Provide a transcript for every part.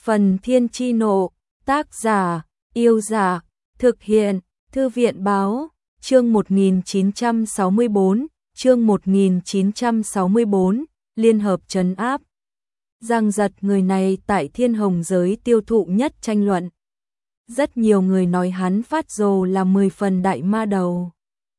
Phần Thiên Chi Nộ, tác giả, Yêu Dạ, thực hiện, Thư viện Báo, chương 1964, Liên hợp trấn áp. Giang Giật người này tại Thiên Hồng giới tiêu thụ nhất tranh luận. Rất nhiều người nói hắn phát rồ là 10 phần đại ma đầu,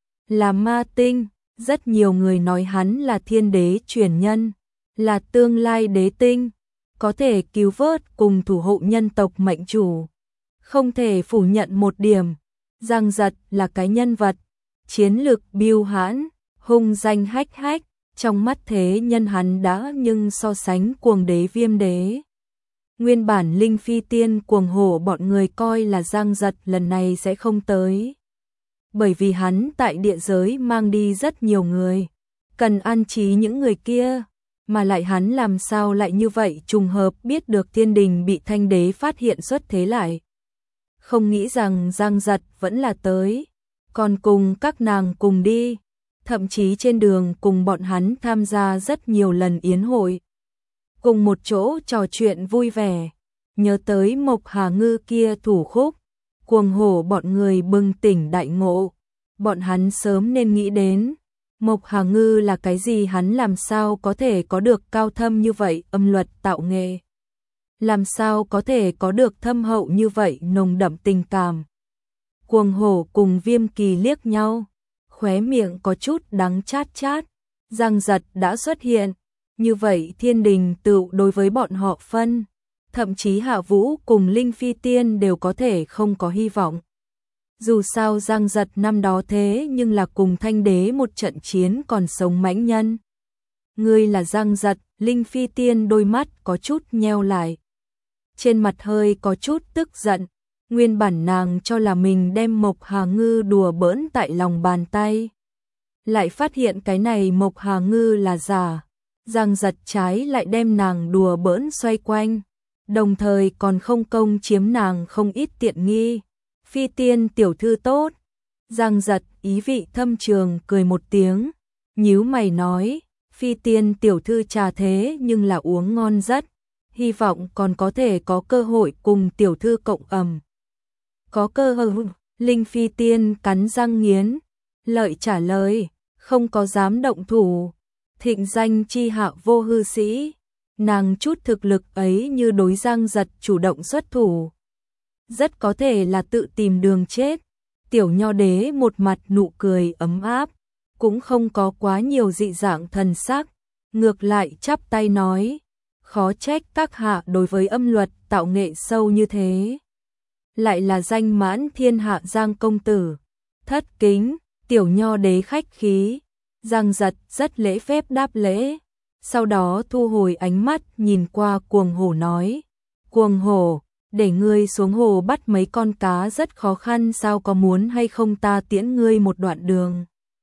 là ma tinh, rất nhiều người nói hắn là thiên đế truyền nhân, là tương lai đế tinh, có thể cứu vớt cùng thủ hộ nhân tộc mệnh chủ. Không thể phủ nhận một điểm, Giang Giật là cái nhân vật, chiến lực biêu hãn, hung danh hách hách, trong mắt thế nhân hắn đã nhưng so sánh cuồng đế Viêm đế. Nguyên bản Linh Phi Tiên cuồng hổ bọn người coi là Giang Giật lần này sẽ không tới. Bởi vì hắn tại địa giới mang đi rất nhiều người, cần an trí những người kia, mà lại hắn làm sao lại như vậy trùng hợp biết được thiên đình bị Thanh đế phát hiện xuất thế lại. Không nghĩ rằng Giang Giật vẫn là tới, còn cùng các nàng cùng đi, thậm chí trên đường cùng bọn hắn tham gia rất nhiều lần yến hội. Cùng một chỗ trò chuyện vui vẻ, nhớ tới Mộc Hà Ngư kia thủ khúc, cuồng hổ bọn người bừng tỉnh đại ngộ, bọn hắn sớm nên nghĩ đến. Mộc Hà Ngư là cái gì, hắn làm sao có thể có được cao thâm như vậy âm luật tạo nghệ? Làm sao có thể có được thâm hậu như vậy nồng đậm tình cảm? Cuồng hổ cùng Viêm Kỳ liếc nhau, khóe miệng có chút đắng chát chát. Giang Giật đã xuất hiện, như vậy thiên đình tựu đối với bọn họ phân, thậm chí Hạ Vũ cùng Linh Phi Tiên đều có thể không có hy vọng. Dù sao Giang Giật năm đó thế nhưng là cùng Thanh đế một trận chiến còn sống mãnh nhân. Ngươi là Giang Giật, Linh Phi Tiên đôi mắt có chút nheo lại, trên mặt hơi có chút tức giận. Nguyên bản nàng cho là mình đem Mộc Hà Ngư đùa bỡn tại lòng bàn tay, lại phát hiện cái này Mộc Hà Ngư là giả. Giang Giật trái lại đem nàng đùa bỡn xoay quanh, đồng thời còn không công chiếm nàng không ít tiện nghi. Phi Tiên tiểu thư tốt. Giang Giật ý vị thâm trường cười một tiếng, nhíu mày nói, Phi Tiên tiểu thư trà thế nhưng là uống ngon rất, hy vọng còn có thể có cơ hội cùng tiểu thư cộng ẩm. Có cơ hội. Linh Phi Tiên cắn răng nghiến lợi trả lời, không có dám động thủ. Thịnh danh chi hạ vô hư sĩ, nàng chút thực lực ấy như đối Giang Giật chủ động xuất thủ, rất có thể là tự tìm đường chết. Tiểu Nho đế một mặt nụ cười ấm áp, cũng không có quá nhiều dị dạng thần sắc, ngược lại chắp tay nói, khó trách các hạ đối với âm luật tạo nghệ sâu như thế. Lại là danh mãn thiên hạ Giang công tử. Thất kính. Tiểu Nho đế khách khí. Giang Giật rất lễ phép đáp lễ, sau đó thu hồi ánh mắt nhìn qua cuồng hổ nói, cuồng hổ, để ngươi xuống hồ bắt mấy con cá rất khó khăn, sao có muốn hay không ta tiễn ngươi một đoạn đường?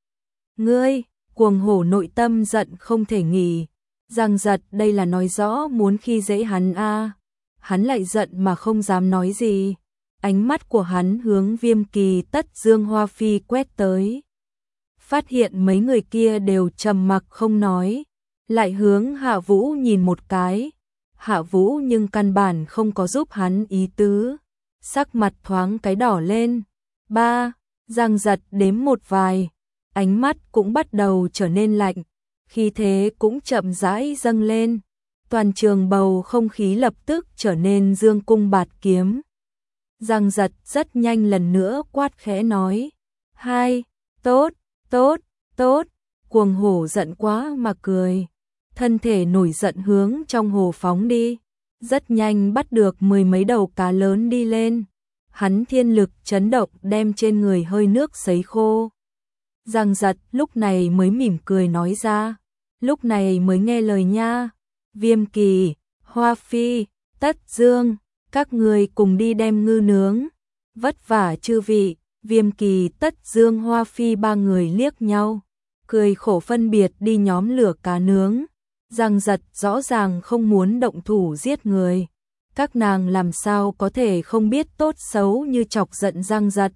Ngươi, cuồng hổ nội tâm giận không thể nghỉ. Giang Giật đây là nói rõ muốn khi dễ hắn a. Hắn lại giận mà không dám nói gì. Ánh mắt của hắn hướng Viêm Kỳ, Tất Dương, Hoa Phi quét tới, phát hiện mấy người kia đều trầm mặc không nói, lại hướng Hạ Vũ nhìn một cái. Hạ Vũ nhưng căn bản không có giúp hắn ý tứ, sắc mặt thoáng cái đỏ lên. Ba. Giang Giật đếm một vài, ánh mắt cũng bắt đầu trở nên lạnh, khí thế cũng chậm rãi dâng lên, toàn trường bầu không khí lập tức trở nên dương cung bạt kiếm. Giang Giật rất nhanh lần nữa quát khẽ nói, hai. Tốt, tốt, tốt. Cuồng hổ giận quá mà cười, thân thể nổi giận hướng trong hồ phóng đi, rất nhanh bắt được 10 mấy đầu cá lớn đi lên. Hắn thiên lực chấn động đem trên người hơi nước sấy khô. Giang Giật lúc này mới mỉm cười nói ra, lúc này mới nghe lời nha. Viêm Kỳ, Hoa Phi, Tất Dương, các người cùng đi đem ngư nướng. Vất vả chư vị. Viêm Kỳ, Tất Dương, Hoa Phi ba người liếc nhau, cười khổ phân biệt đi nhóm lửa cá nướng. Giang Giật rõ ràng không muốn động thủ giết người, các nàng làm sao có thể không biết tốt xấu như chọc giận Giang Giật.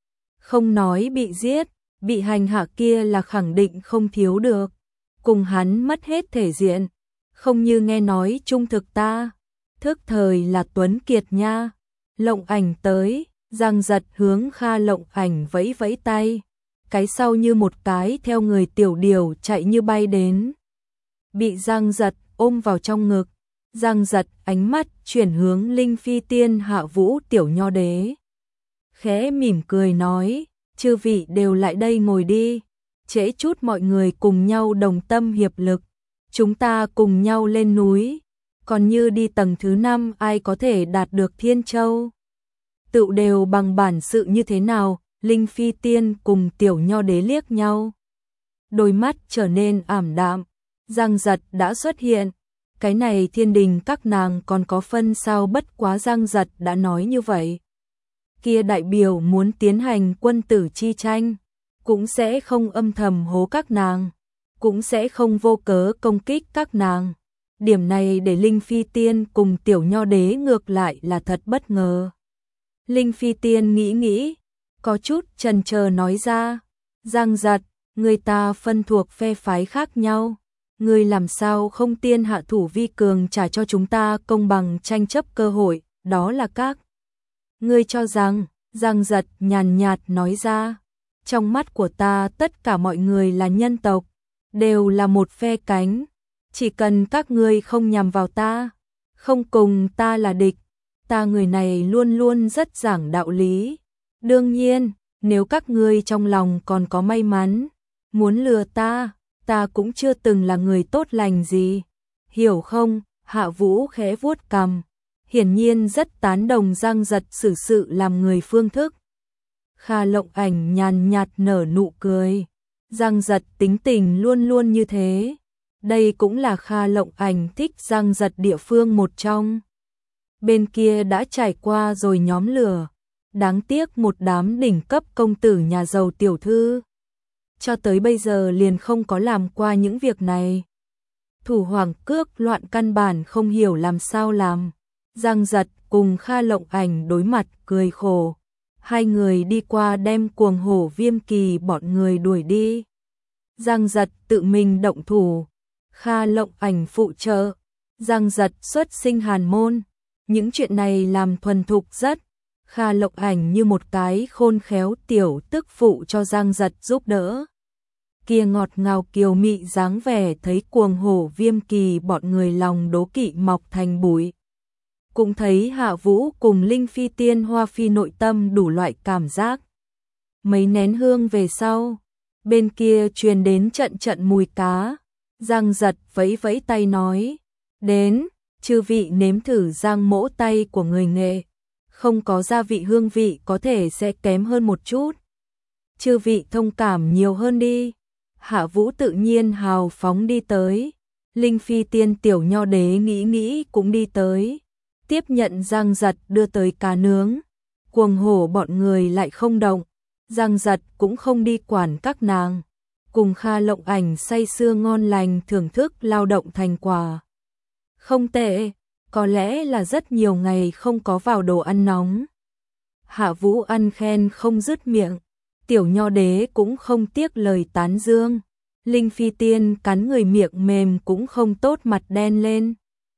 Không nói bị giết, bị hành hạ kia là khẳng định không thiếu được, cùng hắn mất hết thể diện, không như nghe nói trung thực ta. Thức thời là Tuấn Kiệt nha. Lộng Ảnh tới, Giang Giật hướng Kha Lộng Ảnh vẫy vẫy tay. Cái sau như một cái theo người tiểu điều chạy như bay đến. Bị Giang Giật ôm vào trong ngực. Giang Giật ánh mắt chuyển hướng Linh Phi Tiên Hạ Vũ Tiểu Nho Đế. Khẽ mỉm cười nói, chư vị đều lại đây ngồi đi. Trễ chút mọi người cùng nhau đồng tâm hiệp lực. Chúng ta cùng nhau lên núi. Còn như đi tầng thứ 5 ai có thể đạt được Thiên Châu. Tự đều bằng bản sự như thế nào, Linh Phi Tiên cùng Tiểu Nho Đế liếc nhau. Đôi mắt trở nên ảm đạm, Giang Giật đã xuất hiện. Cái này thiên đình các nàng còn có phân sao, bất quá Giang Giật đã nói như vậy. Kia đại biểu muốn tiến hành quân tử chi tranh, cũng sẽ không âm thầm hố các nàng, cũng sẽ không vô cớ công kích các nàng. Điểm này để Linh Phi Tiên cùng Tiểu Nho Đế ngược lại là thật bất ngờ. Linh Phi Tiên nghĩ, có chút chần chờ nói ra, Giang Giật, người ta phân thuộc phe phái khác nhau. Người làm sao không tiên hạ thủ vi cường trả cho chúng ta công bằng tranh chấp cơ hội, đó là các. Ngươi cho rằng, Giang Giật nhàn nhạt nói ra, trong mắt của ta tất cả mọi người là nhân tộc, đều là một phe cánh. Chỉ cần các ngươi không nhằm vào ta, không cùng ta là địch, ta người này luôn luôn rất giảng đạo lý. Đương nhiên, nếu các ngươi trong lòng còn có may mắn, muốn lừa ta cũng chưa từng là người tốt lành gì. Hiểu không? Hạ Vũ khẽ vuốt cằm, hiển nhiên rất tán đồng Giang Giật xử sự làm người phương thức. Kha Lộng Ảnh nhàn nhạt nở nụ cười. Giang Giật tính tình luôn luôn như thế. Đây cũng là Kha Lộng Ảnh thích Giang Giật địa phương một trong. Bên kia đã trải qua rồi nhóm lửa. Đáng tiếc một đám đỉnh cấp công tử nhà giàu tiểu thư. Cho tới bây giờ liền không có làm qua những việc này. Thủ hoàng cước loạn căn bản không hiểu làm sao làm. Giang Giật cùng Kha Lộng Ảnh đối mặt cười khổ. Hai người đi qua đem Cuồng Hổ Viêm Kỳ bọn người đuổi đi. Giang Giật tự mình động thủ, Kha Lộng Ảnh phụ trợ. Giang Giật xuất sinh hàn môn. Những chuyện này làm thuần thục rất. Kha Lộng Ảnh như một cái khôn khéo tiểu tức phụ cho Giang Giật giúp đỡ. Kia ngọt ngào kiều mị dáng vẻ thấy Cuồng Hổ Viêm Kỳ bọn người lòng đố kỵ mọc thành bụi. Cũng thấy Hạ Vũ cùng Linh Phi Tiên Hoa Phi nội tâm đủ loại cảm giác. Mấy nén hương về sau, bên kia truyền đến trận trận mùi cá. Giang Giật vẫy vẫy tay nói, đến, chư vị nếm thử Giang mỗ tay của người nghệ. Không có gia vị hương vị có thể sẽ kém hơn một chút. Chư vị thông cảm nhiều hơn đi. Hạ Vũ tự nhiên hào phóng đi tới. Linh Phi Tiên Tiểu Nho Đế nghĩ cũng đi tới. Tiếp nhận Giang Giật đưa tới cá nướng. Cuồng Hổ bọn người lại không động. Giang Giật cũng không đi quản các nàng. Cùng Kha Lộng Ảnh say sưa ngon lành thưởng thức lao động thành quả. Không tệ, có lẽ là rất nhiều ngày không có vào đồ ăn nóng. Hạ Vũ ăn khen không dứt miệng. Tiểu Nho Đế cũng không tiếc lời tán dương. Linh Phi Tiên cắn người miệng mềm cũng không tốt mặt đen lên.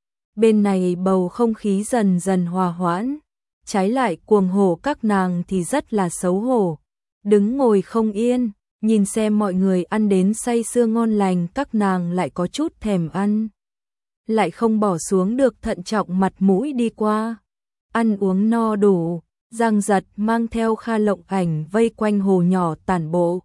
Bên này bầu không khí dần dần hòa hoãn. Trái lại Cuồng Hổ các nàng thì rất là xấu hổ. Đứng ngồi không yên, nhìn xem mọi người ăn đến say sưa ngon lành, các nàng lại có chút thèm ăn. Lại không bỏ xuống được thận trọng mặt mũi đi qua. Ăn uống no đủ, Giang Giật mang theo Kha Lộng Ảnh vây quanh hồ nhỏ tản bộ.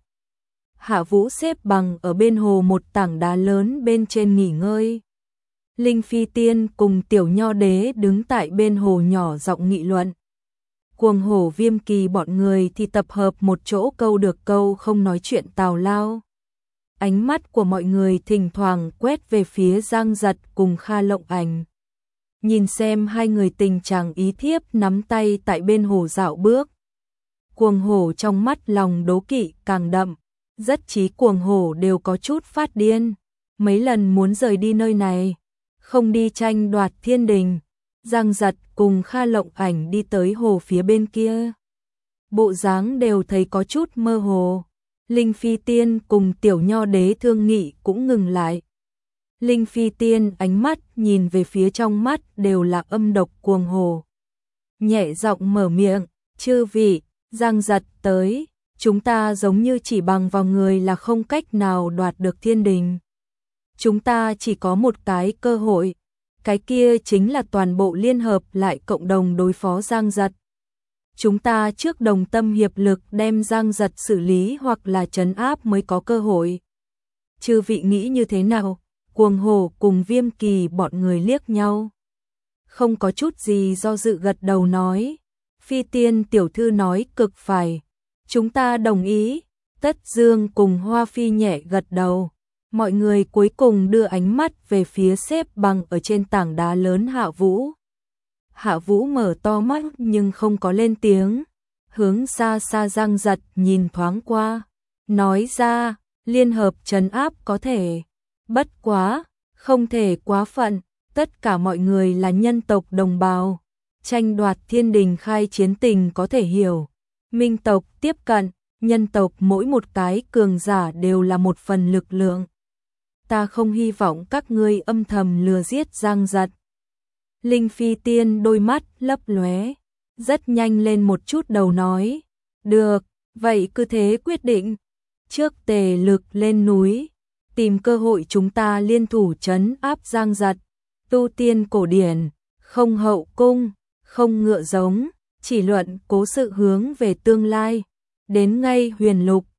Hạ Vũ xếp bằng ở bên hồ một tảng đá lớn bên trên nghỉ ngơi. Linh Phi Tiên cùng Tiểu Nho Đế đứng tại bên hồ nhỏ giọng nghị luận. Cuồng Hổ Viêm Kỳ bọn người thì tập hợp một chỗ câu được câu không nói chuyện tào lao. Ánh mắt của mọi người thỉnh thoảng quét về phía Giang Giật cùng Kha Lộng Ảnh. Nhìn xem hai người tình chàng ý thiếp nắm tay tại bên hồ dạo bước. Cuồng Hổ trong mắt lòng đố kỵ càng đậm. Rất chí Cuồng Hổ đều có chút phát điên. Mấy lần muốn rời đi nơi này. Không đi tranh đoạt thiên đình. Giang Giật cùng Kha Lộng Ảnh đi tới hồ phía bên kia. Bộ dáng đều thấy có chút mơ hồ. Linh Phi Tiên cùng Tiểu Nho Đế thương nghị cũng ngừng lại. Linh Phi Tiên ánh mắt nhìn về phía trong mắt đều là âm độc cuồng hồ. Nhẹ giọng mở miệng, chư vị, Giang Giật tới, chúng ta giống như chỉ bằng vào người là không cách nào đoạt được thiên đình. Chúng ta chỉ có một cái cơ hội, cái kia chính là toàn bộ liên hợp lại cộng đồng đối phó Giang Giật. Chúng ta trước đồng tâm hiệp lực đem Giang Giật xử lý hoặc là trấn áp mới có cơ hội. Chư vị nghĩ như thế nào? Cuồng Hổ cùng Viêm Kỳ bọn người liếc nhau. Không có chút gì do dự gật đầu nói. Phi Tiên tiểu thư nói cực phải. Chúng ta đồng ý. Tất Dương cùng Hoa Phi nhẹ gật đầu. Mọi người cuối cùng đưa ánh mắt về phía xếp bằng ở trên tảng đá lớn Hạ Vũ. Hạ Vũ mở to mắt nhưng không có lên tiếng. Hướng xa xa Giang Giật nhìn thoáng qua. Nói ra, liên hợp trấn áp có thể. Bất quá, không thể quá phận. Tất cả mọi người là nhân tộc đồng bào. Tranh đoạt thiên đình khai chiến tình có thể hiểu. Minh tộc tiếp cận, nhân tộc mỗi một cái cường giả đều là một phần lực lượng. Ta không hy vọng các ngươi âm thầm lừa giết Giang Giật. Linh Phi Tiên đôi mắt lấp lóe, rất nhanh lên một chút đầu nói. Được, vậy cứ thế quyết định. Trước tề lực lên núi, tìm cơ hội chúng ta liên thủ trấn áp Giang Giật. Tu tiên cổ điển, không hậu cung, không ngựa giống, chỉ luận cố sự hướng về tương lai. Đến ngay huyền lục,